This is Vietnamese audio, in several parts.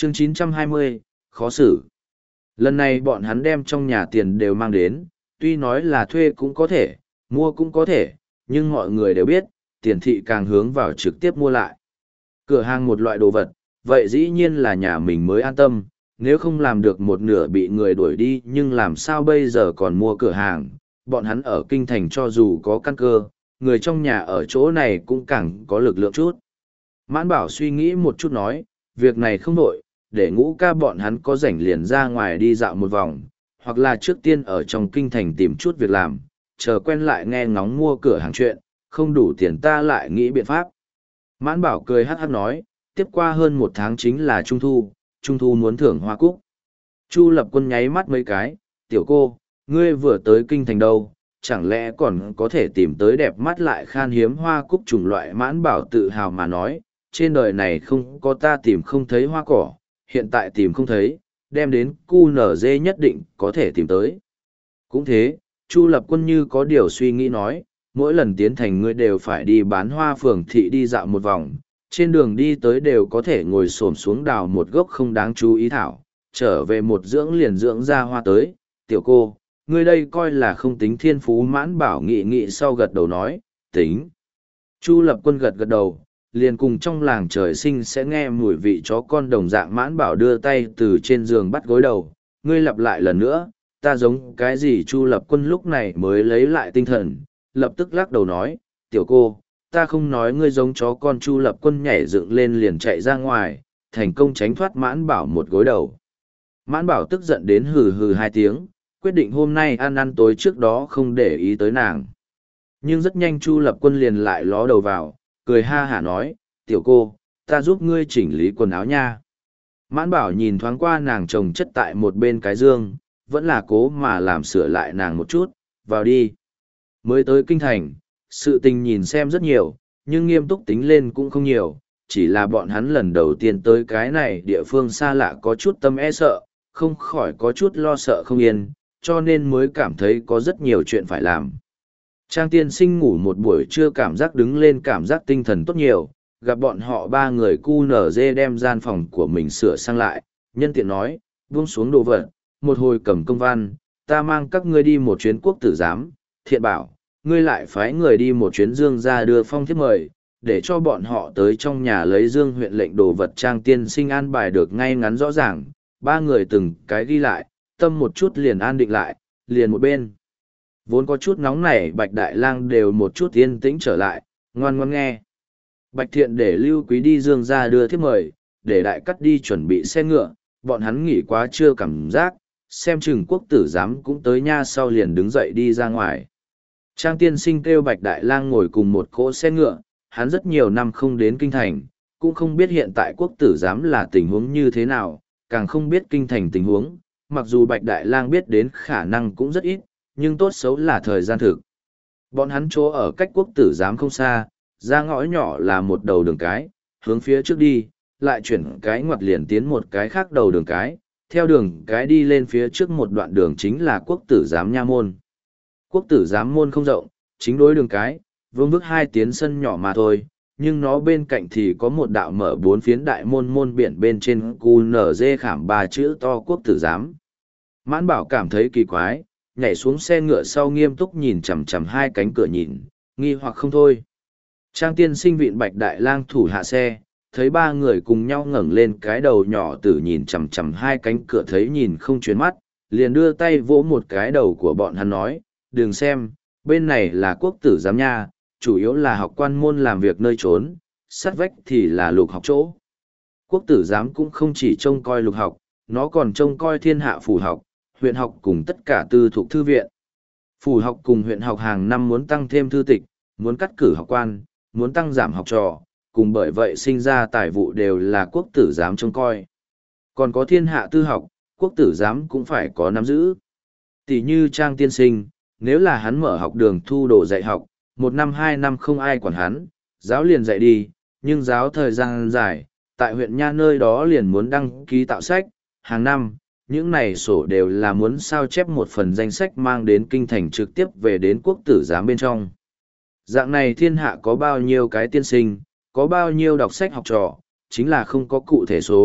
Chương 920, khó xử. Lần này bọn hắn đem trong nhà tiền đều mang đến, tuy nói là thuê cũng có thể, mua cũng có thể, nhưng mọi người đều biết, tiền thị càng hướng vào trực tiếp mua lại. Cửa hàng một loại đồ vật, vậy dĩ nhiên là nhà mình mới an tâm, nếu không làm được một nửa bị người đuổi đi nhưng làm sao bây giờ còn mua cửa hàng, bọn hắn ở kinh thành cho dù có căn cơ, người trong nhà ở chỗ này cũng càng có lực lượng chút. Mãn Bảo suy nghĩ một chút nói, việc này không đổi, để Ngũ Ca bọn hắn có rảnh liền ra ngoài đi dạo một vòng, hoặc là trước tiên ở trong kinh thành tìm chút việc làm, chờ quen lại nghe ngóng mua cửa hàng chuyện, không đủ tiền ta lại nghĩ biện pháp. Mãn Bảo cười hát hát nói, tiếp qua hơn một tháng chính là Trung thu muốn thưởng hoa cúc. Chu Lập Quân nháy mắt mấy cái, tiểu cô, ngươi vừa tới kinh thành đâu, chẳng lẽ còn có thể tìm tới đẹp mắt lại khan hiếm hoa cúc chủng loại. Mãn Bảo tự hào mà nói, trên đời này không có ta tìm không thấy hoa cỏ, hiện tại tìm không thấy, đem đến QNZ nhất định có thể tìm tới. Cũng thế, Chu Lập Quân như có điều suy nghĩ nói, mỗi lần tiến thành ngươi đều phải đi bán hoa phường thị đi dạo một vòng, trên đường đi tới đều có thể ngồi xổm xuống đào một gốc không đáng chú ý thảo, trở về một dưỡng liền dưỡng ra hoa tới. Tiểu cô, ngươi đây coi là không tính thiên phú. Mãn Bảo nghị nghị sau gật đầu nói, tính. Chu Lập Quân gật gật đầu, liền cùng trong làng trời sinh sẽ nghe mùi vị chó con đồng dạng. Mãn Bảo đưa tay từ trên giường bắt gối đầu, ngươi lặp lại lần nữa, ta giống cái gì? Chu Lập Quân lúc này mới lấy lại tinh thần, lập tức lắc đầu nói, tiểu cô, ta không nói ngươi giống chó con. Chu Lập Quân nhảy dựng lên liền chạy ra ngoài, thành công tránh thoát Mãn Bảo một gối đầu. Mãn Bảo tức giận đến hừ hừ hai tiếng, quyết định hôm nay ăn tối trước đó không để ý tới nàng. Nhưng rất nhanh Chu Lập Quân liền lại ló đầu vào, cười ha hả nói, tiểu cô, ta giúp ngươi chỉnh lý quần áo nha. Mãn Bảo nhìn thoáng qua nàng chồng chất tại một bên cái giường, vẫn là cố mà làm sửa lại nàng một chút, vào đi. Mới tới kinh thành, sự tình nhìn xem rất nhiều, nhưng nghiêm túc tính lên cũng không nhiều, chỉ là bọn hắn lần đầu tiên tới cái này địa phương xa lạ có chút tâm e sợ, không khỏi có chút lo sợ không yên, cho nên mới cảm thấy có rất nhiều chuyện phải làm. Trang tiên sinh ngủ một buổi trưa cảm giác đứng lên cảm giác tinh thần tốt nhiều, gặp bọn họ ba người QNZ đem gian phòng của mình sửa sang lại, nhân tiện nói, buông xuống đồ vật, một hồi cầm công văn, ta mang các ngươi đi một chuyến quốc tử giám. Thiện bảo, ngươi lại phái người đi một chuyến Dương ra đưa phong thiếp mời, để cho bọn họ tới trong nhà lấy Dương huyện lệnh đồ vật. Trang tiên sinh an bài được ngay ngắn rõ ràng, ba người từng cái ghi lại, tâm một chút liền an định lại, liền một bên. Vốn có chút nóng nảy Bạch Đại Lang đều một chút yên tĩnh trở lại, ngoan ngoãn nghe. Bạch Thiện để Lưu Quý đi Dương ra đưa thiếp mời, để Đại Cắt đi chuẩn bị xe ngựa, bọn hắn nghỉ quá chưa cảm giác, xem chừng quốc tử giám cũng tới nha, sau liền đứng dậy đi ra ngoài. Trang tiên sinh kêu Bạch Đại Lang ngồi cùng một cỗ xe ngựa, hắn rất nhiều năm không đến kinh thành, cũng không biết hiện tại quốc tử giám là tình huống như thế nào, càng không biết kinh thành tình huống, mặc dù Bạch Đại Lang biết đến khả năng cũng rất ít, nhưng tốt xấu là thời gian thực. Bọn hắn chỗ ở cách quốc tử giám không xa, ra ngõ nhỏ là một đầu đường cái, hướng phía trước đi, lại chuyển cái ngoặt liền tiến một cái khác đầu đường cái, theo đường cái đi lên phía trước một đoạn đường chính là quốc tử giám nha môn. Quốc tử giám môn không rộng, chính đối đường cái, vương vức hai tiến sân nhỏ mà thôi, nhưng nó bên cạnh thì có một đạo mở bốn phiến đại môn, môn biển bên trên QNZ khảm ba chữ to quốc tử giám. Mãn Bảo cảm thấy kỳ quái, nhảy xuống xe ngựa sau nghiêm túc nhìn chằm chằm hai cánh cửa nhìn, nghi hoặc không thôi. Trang tiên sinh vịn Bạch Đại Lang thủ hạ xe, thấy ba người cùng nhau ngẩng lên cái đầu nhỏ tử nhìn chằm chằm hai cánh cửa, thấy nhìn không chuyển mắt, liền đưa tay vỗ một cái đầu của bọn hắn nói, đừng xem, bên này là quốc tử giám nha, chủ yếu là học quan môn làm việc nơi trốn, sát vách thì là lục học chỗ. Quốc tử giám cũng không chỉ trông coi lục học, nó còn trông coi thiên hạ phủ học, huyện học cùng tất cả tư thuộc thư viện. Phủ học cùng huyện học hàng năm muốn tăng thêm thư tịch, muốn cắt cử học quan, muốn tăng giảm học trò, cùng bởi vậy sinh ra tài vụ đều là quốc tử giám trông coi. Còn có thiên hạ tư học, quốc tử giám cũng phải có nắm giữ. Tỷ như Trang tiên sinh, nếu là hắn mở học đường thu đồ dạy học, 1 năm 2 năm không ai quản hắn, giáo liền dạy đi, nhưng giáo thời gian dài, tại huyện nha nơi đó liền muốn đăng ký tạo sách, hàng năm, những này sổ đều là muốn sao chép một phần danh sách mang đến kinh thành trực tiếp về đến quốc tử giám bên trong. Dạng này thiên hạ có bao nhiêu cái tiên sinh, có bao nhiêu đọc sách học trò, chính là không có cụ thể số,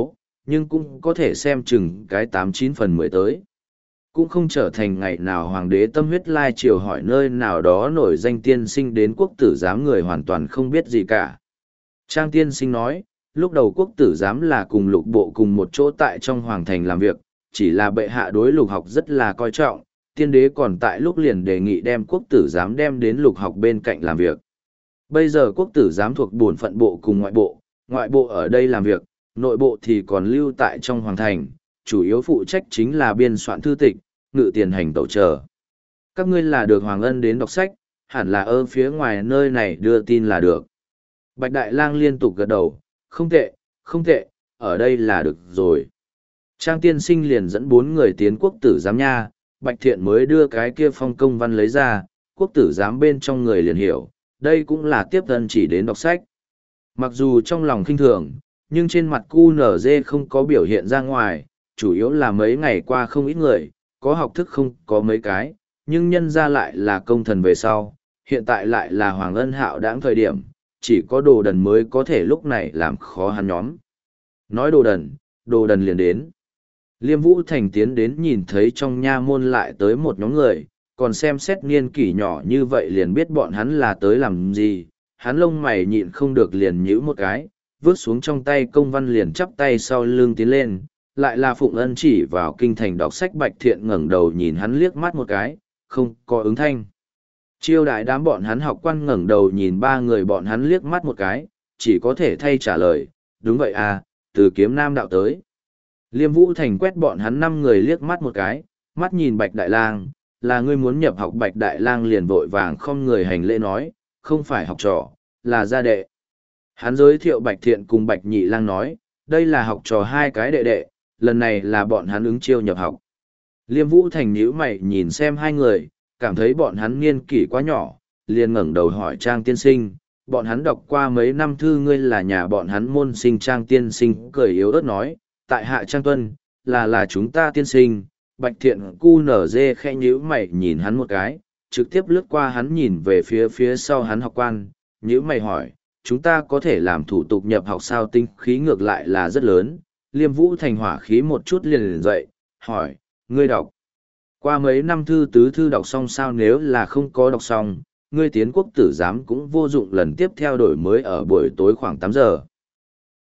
nhưng cũng có thể xem chừng cái 89/10 tới. Cũng không trở thành ngày nào hoàng đế tâm huyết lai triều hỏi nơi nào đó nổi danh tiên sinh đến quốc tử giám người hoàn toàn không biết gì cả. Trang tiên sinh nói, lúc đầu quốc tử giám là cùng lục bộ cùng một chỗ tại trong hoàng thành làm việc, chỉ là bệ hạ đối lục học rất là coi trọng, tiên đế còn tại lúc liền đề nghị đem quốc tử giám đem đến lục học bên cạnh làm việc. Bây giờ quốc tử giám thuộc bổn phận bộ cùng ngoại bộ ở đây làm việc, nội bộ thì còn lưu tại trong hoàng thành, chủ yếu phụ trách chính là biên soạn thư tịch, ngự tiền hành tẩu chờ. Các ngươi là được hoàng ân đến đọc sách, hẳn là ở phía ngoài nơi này đưa tin là được. Bạch Đại Lang liên tục gật đầu, không tệ, không tệ, ở đây là được rồi. Trang tiên sinh liền dẫn 4 người tiến quốc tử giám nha, Bạch Thiện mới đưa cái kia phong công văn lấy ra, quốc tử giám bên trong người liền hiểu, đây cũng là tiếp thân chỉ đến đọc sách. Mặc dù trong lòng khinh thường, nhưng trên mặt QNZ không có biểu hiện ra ngoài, chủ yếu là mấy ngày qua không ít người, có học thức không có mấy cái, nhưng nhân ra lại là công thần về sau, hiện tại lại là Hoàng Ân Hạo đãng thời điểm, chỉ có đồ đần mới có thể lúc này làm khó hắn nhóm. Nói đồ đần liền đến. Liêm Vũ Thành tiến đến nhìn thấy trong nha môn lại tới một nhóm người, còn xem xét niên kỷ nhỏ như vậy liền biết bọn hắn là tới làm gì, hắn lông mày nhịn không được liền nhíu một cái, vứt xuống trong tay công văn liền chắp tay sau lưng tiến lên, lại là Phụng Ân chỉ vào kinh thành đọc sách. Bạch Thiện ngẩng đầu nhìn hắn liếc mắt một cái, không có ứng thanh. Chiêu đại đám bọn hắn học quan ngẩng đầu nhìn 3 người bọn hắn liếc mắt một cái, chỉ có thể thay trả lời, đúng vậy à, từ Kiếm Nam đạo tới. Liêm Vũ Thành quét bọn hắn 5 người liếc mắt một cái, mắt nhìn Bạch Đại Lang, là ngươi muốn nhập học. Bạch Đại Lang liền vội vàng không người hành lễ nói, không phải học trò, là gia đệ. Hắn giới thiệu Bạch Thiện cùng Bạch Nhị Lang nói, đây là học trò 2 cái đệ đệ, lần này là bọn hắn ứng chiêu nhập học. Liêm Vũ Thành nhíu mày nhìn xem 2 người, cảm thấy bọn hắn niên kỷ quá nhỏ, liền ngẩng đầu hỏi Trang tiên sinh, bọn hắn đọc qua mấy năm thư, ngươi là nhà bọn hắn môn sinh. Trang tiên sinh cười yếu ớt nói, tại hạ Trang Tuân, là chúng ta tiên sinh. Bạch Thiện QNZ khẽ nhíu mày nhìn hắn một cái, trực tiếp lướt qua hắn nhìn về phía sau hắn học quan, nhíu mày hỏi, chúng ta có thể làm thủ tục nhập học sao? Tinh khí ngược lại là rất lớn. Liêm Vũ Thành hỏa khí một chút liền dậy, hỏi, ngươi đọc qua mấy năm thư, tứ thư đọc xong sao? Nếu là không có đọc xong, ngươi tiến quốc tử giám cũng vô dụng, lần tiếp theo đổi mới ở buổi tối khoảng 8 giờ.